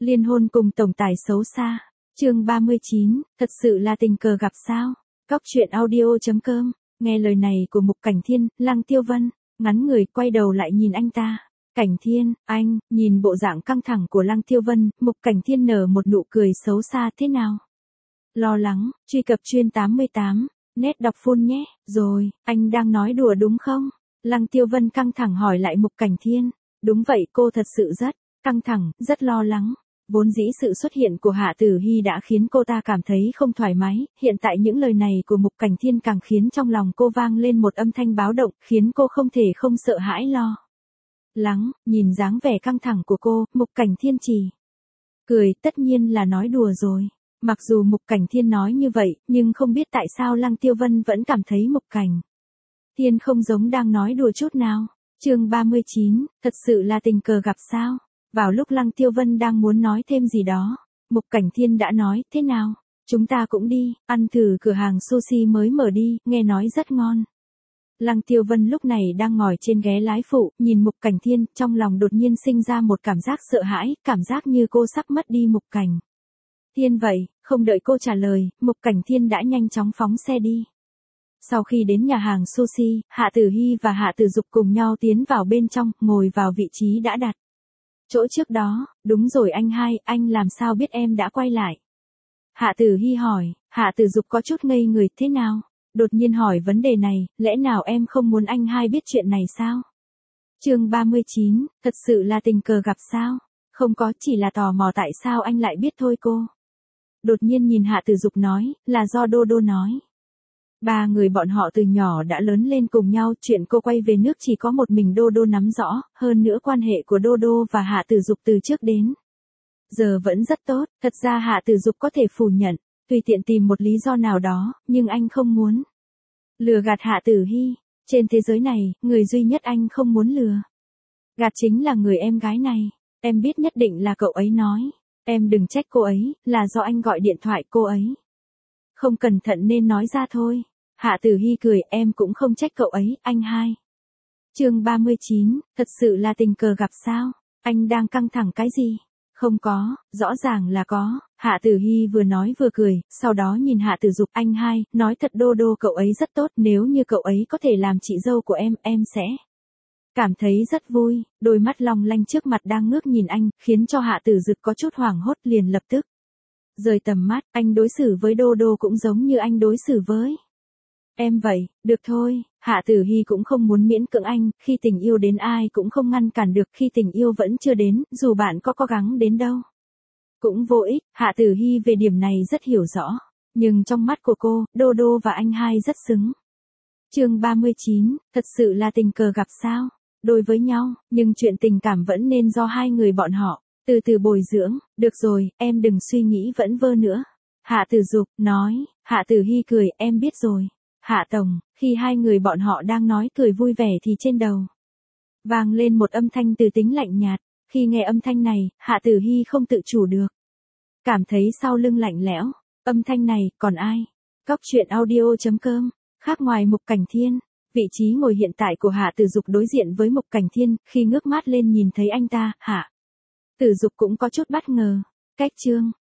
Liên hôn cùng tổng tài xấu xa. Chương 39, thật sự là tình cờ gặp sao? Cóc truyện audio.com. Nghe lời này của Mục Cảnh Thiên, Lăng Tiêu Vân ngắn người quay đầu lại nhìn anh ta. Cảnh Thiên, anh, nhìn bộ dạng căng thẳng của Lăng Tiêu Vân, Mục Cảnh Thiên nở một nụ cười xấu xa. Thế nào? Lo lắng, truy cập chuyên 88, net đọc full nhé. Rồi, anh đang nói đùa đúng không? Lăng Tiêu Vân căng thẳng hỏi lại Mục Cảnh Thiên. Đúng vậy, cô thật sự rất căng thẳng, rất lo lắng. Vốn dĩ sự xuất hiện của Hạ Tử Hy đã khiến cô ta cảm thấy không thoải mái, hiện tại những lời này của Mục Cảnh Thiên càng khiến trong lòng cô vang lên một âm thanh báo động, khiến cô không thể không sợ hãi lo lắng. Nhìn dáng vẻ căng thẳng của cô, Mục Cảnh Thiên chỉ cười, tất nhiên là nói đùa rồi. Mặc dù Mục Cảnh Thiên nói như vậy, nhưng không biết tại sao Lăng Tiêu Vân vẫn cảm thấy Mục Cảnh Thiên không giống đang nói đùa chút nào. Chương 39, thật sự là tình cờ gặp sao? Vào lúc Lăng Tiêu Vân đang muốn nói thêm gì đó, Mục Cảnh Thiên đã nói, thế nào? Chúng ta cũng đi, ăn thử cửa hàng sushi mới mở đi, nghe nói rất ngon. Lăng Tiêu Vân lúc này đang ngồi trên ghế lái phụ, nhìn Mục Cảnh Thiên, trong lòng đột nhiên sinh ra một cảm giác sợ hãi, cảm giác như cô sắp mất đi Mục Cảnh Thiên vậy. Không đợi cô trả lời, Mục Cảnh Thiên đã nhanh chóng phóng xe đi. Sau khi đến nhà hàng sushi, Hạ Tử Hy và Hạ Tử Dục cùng nhau tiến vào bên trong, ngồi vào vị trí đã đặt chỗ trước đó. Đúng rồi anh hai, anh làm sao biết em đã quay lại? Hạ Tử Hy hỏi. Hạ Tử Dục có chút ngây người, thế nào? Đột nhiên hỏi vấn đề này, lẽ nào em không muốn anh hai biết chuyện này sao? Chương 39, thật sự là tình cờ gặp sao? Không có, chỉ là tò mò tại sao anh lại biết thôi cô. Đột nhiên nhìn Hạ Tử Dục nói, là do Đô Đô nói. Ba người bọn họ từ nhỏ đã lớn lên cùng nhau, chuyện cô quay về nước chỉ có một mình Đô Đô nắm rõ, hơn nữa quan hệ của Đô Đô và Hạ Tử Dục từ trước đến giờ vẫn rất tốt. Thật ra Hạ Tử Dục có thể phủ nhận, tùy tiện tìm một lý do nào đó, nhưng anh không muốn lừa gạt Hạ Tử Hy. Trên thế giới này, người duy nhất anh không muốn lừa gạt chính là người em gái này. Em biết nhất định là cậu ấy nói. Em đừng trách cô ấy, là do anh gọi điện thoại cô ấy không cẩn thận nên nói ra thôi. Hạ Tử Hy cười, em cũng không trách cậu ấy, anh hai. Chương 39, thật sự là tình cờ gặp sao? Anh đang căng thẳng cái gì? Không có, rõ ràng là có. Hạ Tử Hy vừa nói vừa cười, sau đó nhìn Hạ Tử Dục, anh hai, nói thật Đô Đô cậu ấy rất tốt, nếu như cậu ấy có thể làm chị dâu của em sẽ cảm thấy rất vui. Đôi mắt long lanh trước mặt đang ngước nhìn anh, khiến cho Hạ Tử Dực có chút hoảng hốt, liền lập tức rời tầm mắt. Anh đối xử với Đô Đô cũng giống như anh đối xử với em vậy. Được thôi, Hạ Tử Hy cũng không muốn miễn cưỡng anh, khi tình yêu đến ai cũng không ngăn cản được, khi tình yêu vẫn chưa đến, dù bạn có cố gắng đến đâu cũng vô ích. Hạ Tử Hy về điểm này rất hiểu rõ, nhưng trong mắt của cô, Đô Đô và anh hai rất xứng. Chương 39, thật sự là tình cờ gặp sao? Đối với nhau, nhưng chuyện tình cảm vẫn nên do hai người bọn họ từ từ bồi dưỡng. Được rồi, em đừng suy nghĩ vẩn vơ nữa. Hạ Tử Dục nói. Hạ Tử Hy cười, em biết rồi. Hạ Tổng. Khi hai người bọn họ đang nói cười vui vẻ thì trên đầu vang lên một âm thanh từ tính lạnh nhạt. Khi nghe âm thanh này, Hạ Tử Hy không tự chủ được cảm thấy sau lưng lạnh lẽo. Âm thanh này, còn ai? Cóc truyện audio.com. Khác ngoài Mục Cảnh Thiên, vị trí ngồi hiện tại của Hạ Tử Dục đối diện với Mục Cảnh Thiên, khi ngước mắt lên nhìn thấy anh ta, Hạ Tử Dục cũng có chút bất ngờ. Cách chương